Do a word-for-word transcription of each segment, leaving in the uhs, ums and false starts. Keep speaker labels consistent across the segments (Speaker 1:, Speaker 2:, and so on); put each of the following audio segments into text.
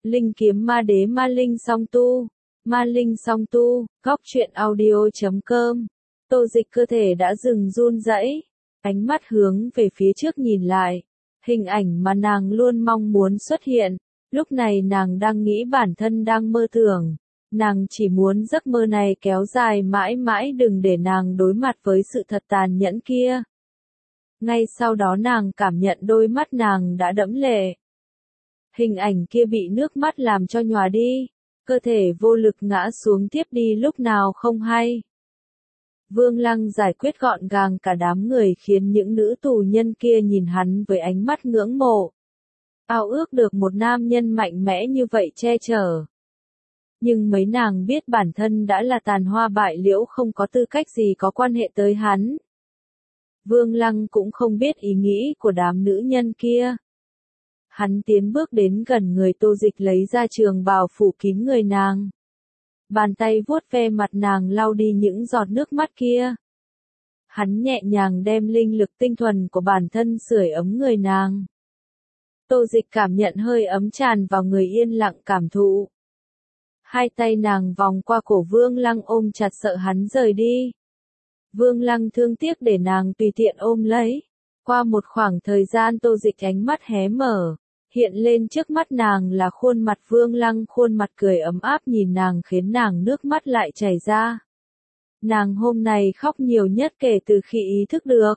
Speaker 1: Linh kiếm ma đế ma linh song tu. Ma linh song tu, góc truyện audio chấm com. Tô Dịch cơ thể đã dừng run rẩy, ánh mắt hướng về phía trước nhìn lại. Hình ảnh mà nàng luôn mong muốn xuất hiện, lúc này nàng đang nghĩ bản thân đang mơ tưởng. Nàng chỉ muốn giấc mơ này kéo dài mãi mãi đừng để nàng đối mặt với sự thật tàn nhẫn kia. Ngay sau đó nàng cảm nhận đôi mắt nàng đã đẫm lệ. Hình ảnh kia bị nước mắt làm cho nhòa đi, cơ thể vô lực ngã xuống tiếp đi lúc nào không hay. Vương Lăng giải quyết gọn gàng cả đám người khiến những nữ tù nhân kia nhìn hắn với ánh mắt ngưỡng mộ. Ao ước được một nam nhân mạnh mẽ như vậy che chở. Nhưng mấy nàng biết bản thân đã là tàn hoa bại liễu không có tư cách gì có quan hệ tới hắn. Vương Lăng cũng không biết ý nghĩ của đám nữ nhân kia. Hắn tiến bước đến gần người Tô Dịch lấy ra trường bào phủ kín người nàng. Bàn tay vuốt ve mặt nàng lau đi những giọt nước mắt kia. Hắn nhẹ nhàng đem linh lực tinh thuần của bản thân sưởi ấm người nàng. Tô Dịch cảm nhận hơi ấm tràn vào người yên lặng cảm thụ. Hai tay nàng vòng qua cổ Vương Lăng ôm chặt sợ hắn rời đi. Vương Lăng thương tiếc để nàng tùy tiện ôm lấy. Qua một khoảng thời gian Tô Dịch ánh mắt hé mở. Hiện lên trước mắt nàng là khuôn mặt Vương Lăng, khuôn mặt cười ấm áp nhìn nàng khiến nàng nước mắt lại chảy ra. Nàng hôm nay khóc nhiều nhất kể từ khi ý thức được.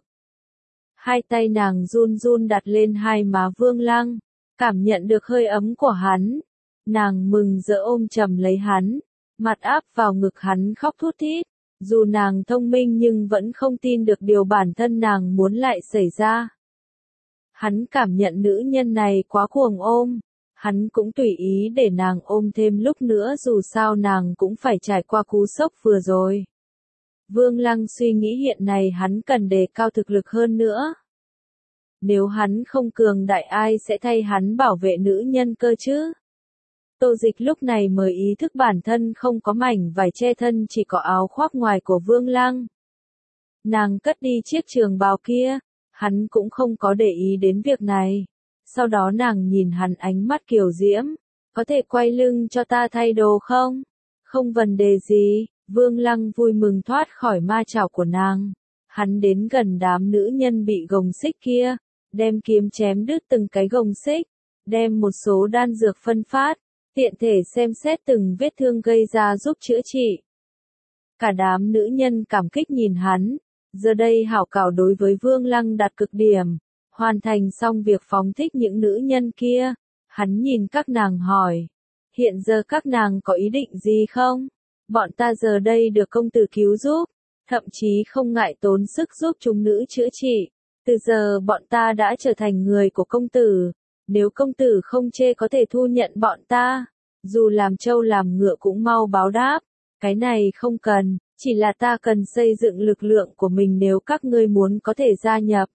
Speaker 1: Hai tay nàng run run đặt lên hai má Vương Lăng, cảm nhận được hơi ấm của hắn. Nàng mừng rỡ ôm chầm lấy hắn, mặt áp vào ngực hắn khóc thút thít. Dù nàng thông minh nhưng vẫn không tin được điều bản thân nàng muốn lại xảy ra. Hắn cảm nhận nữ nhân này quá cuồng ôm, hắn cũng tùy ý để nàng ôm thêm lúc nữa dù sao nàng cũng phải trải qua cú sốc vừa rồi. Vương Lăng suy nghĩ hiện nay hắn cần đề cao thực lực hơn nữa. Nếu hắn không cường đại ai sẽ thay hắn bảo vệ nữ nhân cơ chứ? Tô Dịch lúc này mới ý thức bản thân không có mảnh vải che thân chỉ có áo khoác ngoài của Vương Lăng. Nàng cất đi chiếc trường bào kia. Hắn cũng không có để ý đến việc này. Sau đó nàng nhìn hắn ánh mắt kiều diễm. Có thể quay lưng cho ta thay đồ không? Không vấn đề gì. Vương Lăng vui mừng thoát khỏi ma chảo của nàng. Hắn đến gần đám nữ nhân bị gồng xích kia. Đem kiếm chém đứt từng cái gồng xích. Đem một số đan dược phân phát. Tiện thể xem xét từng vết thương gây ra giúp chữa trị. Cả đám nữ nhân cảm kích nhìn hắn. Giờ đây hảo cảm đối với Vương Lăng đạt cực điểm. Hoàn thành xong việc phóng thích những nữ nhân kia. Hắn nhìn các nàng hỏi. Hiện giờ các nàng có ý định gì không? Bọn ta giờ đây được công tử cứu giúp. Thậm chí không ngại tốn sức giúp chúng nữ chữa trị. Từ giờ bọn ta đã trở thành người của công tử. Nếu công tử không chê có thể thu nhận bọn ta. Dù làm trâu làm ngựa cũng mau báo đáp. Cái này không cần. Chỉ là ta cần xây dựng lực lượng của mình nếu các ngươi muốn có thể gia nhập.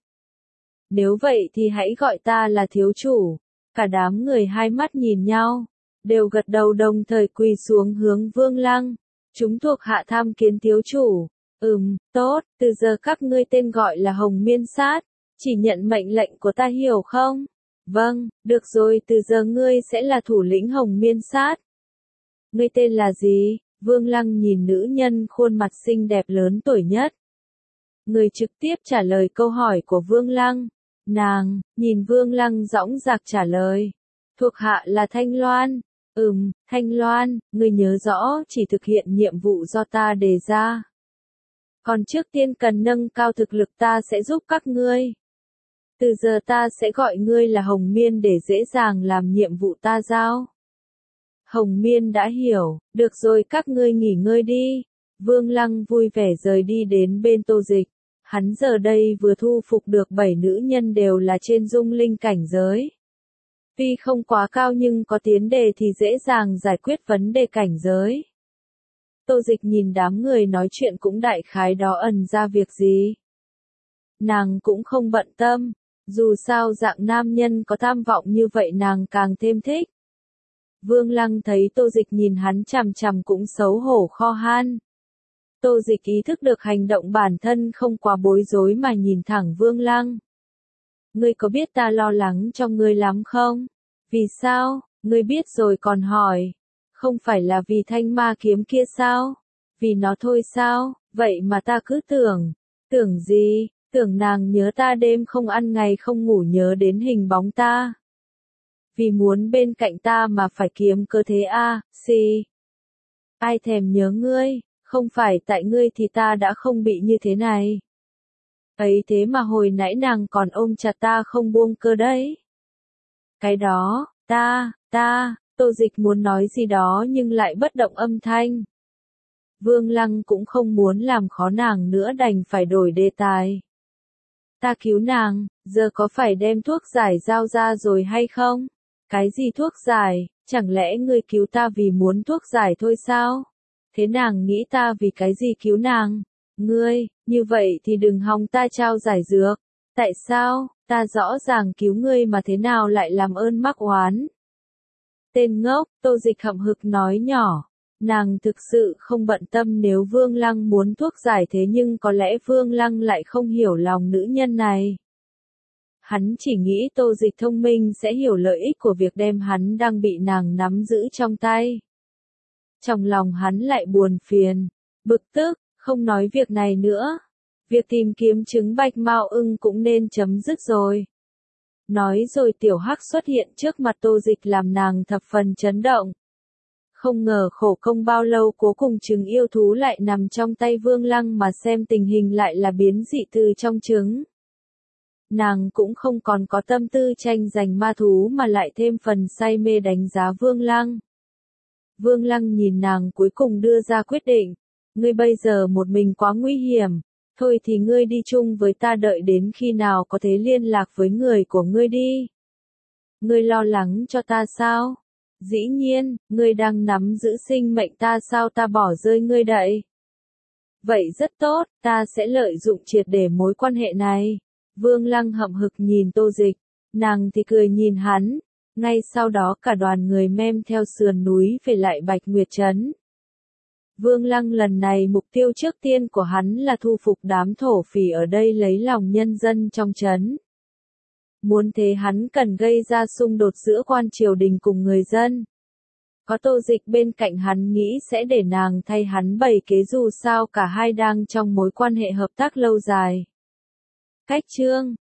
Speaker 1: Nếu vậy thì hãy gọi ta là thiếu chủ. Cả đám người hai mắt nhìn nhau. Đều gật đầu đồng thời quỳ xuống hướng Vương Lăng. Chúng thuộc hạ tham kiến thiếu chủ. Ừm, tốt, từ giờ các ngươi tên gọi là Hồng Miên Sát. Chỉ nhận mệnh lệnh của ta hiểu không? Vâng, được rồi từ giờ ngươi sẽ là thủ lĩnh Hồng Miên Sát. Ngươi tên là gì? Vương Lăng nhìn nữ nhân khuôn mặt xinh đẹp lớn tuổi nhất. Người trực tiếp trả lời câu hỏi của Vương Lăng. Nàng, nhìn Vương Lăng dõng dạc trả lời. Thuộc hạ là Thanh Loan. Ừm, Thanh Loan, ngươi nhớ rõ chỉ thực hiện nhiệm vụ do ta đề ra. Còn trước tiên cần nâng cao thực lực ta sẽ giúp các ngươi. Từ giờ ta sẽ gọi ngươi là Hồng Miên để dễ dàng làm nhiệm vụ ta giao. Hồng Miên đã hiểu, được rồi các ngươi nghỉ ngơi đi. Vương Lăng vui vẻ rời đi đến bên Tô Dịch. Hắn giờ đây vừa thu phục được bảy nữ nhân đều là trên dung linh cảnh giới. Tuy không quá cao nhưng có tiến đề thì dễ dàng giải quyết vấn đề cảnh giới. Tô Dịch nhìn đám người nói chuyện cũng đại khái đó ẩn ra việc gì. Nàng cũng không bận tâm. Dù sao dạng nam nhân có tham vọng như vậy nàng càng thêm thích. Vương Lăng thấy Tô Dịch nhìn hắn chằm chằm cũng xấu hổ kho han. Tô Dịch ý thức được hành động bản thân không quá bối rối mà nhìn thẳng Vương Lăng. Ngươi có biết ta lo lắng cho ngươi lắm không? Vì sao? Ngươi biết rồi còn hỏi. Không phải là vì thanh ma kiếm kia sao? Vì nó thôi sao? Vậy mà ta cứ tưởng. Tưởng gì? Tưởng nàng nhớ ta đêm không ăn ngày không ngủ nhớ đến hình bóng ta. Vì muốn bên cạnh ta mà phải kiếm cơ thế a, à, xì. Ai thèm nhớ ngươi, không phải tại ngươi thì ta đã không bị như thế này. Ấy thế mà hồi nãy nàng còn ôm chặt ta không buông cơ đấy. Cái đó, ta, ta, Tô Dịch muốn nói gì đó nhưng lại bất động âm thanh. Vương Lăng cũng không muốn làm khó nàng nữa đành phải đổi đề tài. Ta cứu nàng, giờ có phải đem thuốc giải giao ra rồi hay không? Cái gì thuốc giải, chẳng lẽ ngươi cứu ta vì muốn thuốc giải thôi sao? Thế nàng nghĩ ta vì cái gì cứu nàng? Ngươi, như vậy thì đừng hòng ta trao giải dược. Tại sao, ta rõ ràng cứu ngươi mà thế nào lại làm ơn mắc oán? Tên ngốc, Tô Dịch hậm hực nói nhỏ. Nàng thực sự không bận tâm nếu Vương Lăng muốn thuốc giải thế nhưng có lẽ Vương Lăng lại không hiểu lòng nữ nhân này. Hắn chỉ nghĩ Tô Dịch thông minh sẽ hiểu lợi ích của việc đem hắn đang bị nàng nắm giữ trong tay. Trong lòng hắn lại buồn phiền, bực tức, không nói việc này nữa. Việc tìm kiếm trứng bạch mao ưng cũng nên chấm dứt rồi. Nói rồi tiểu hắc xuất hiện trước mặt Tô Dịch làm nàng thập phần chấn động. Không ngờ khổ công bao lâu cuối cùng trứng yêu thú lại nằm trong tay Vương Lăng mà xem tình hình lại là biến dị từ trong trứng. Nàng cũng không còn có tâm tư tranh giành ma thú mà lại thêm phần say mê đánh giá Vương Lăng. Vương Lăng nhìn nàng cuối cùng đưa ra quyết định. Ngươi bây giờ một mình quá nguy hiểm. Thôi thì ngươi đi chung với ta đợi đến khi nào có thể liên lạc với người của ngươi đi. Ngươi lo lắng cho ta sao? Dĩ nhiên, ngươi đang nắm giữ sinh mệnh ta sao ta bỏ rơi ngươi đậy. Vậy rất tốt, ta sẽ lợi dụng triệt để mối quan hệ này. Vương Lăng hậm hực nhìn Tô Dịch, nàng thì cười nhìn hắn. Ngay sau đó cả đoàn người mem theo sườn núi về lại Bạch Nguyệt Trấn. Vương Lăng lần này mục tiêu trước tiên của hắn là thu phục đám thổ phỉ ở đây lấy lòng nhân dân trong trấn. Muốn thế hắn cần gây ra xung đột giữa quan triều đình cùng người dân. Có Tô Dịch bên cạnh hắn nghĩ sẽ để nàng thay hắn bày kế dù sao cả hai đang trong mối quan hệ hợp tác lâu dài. Cách chương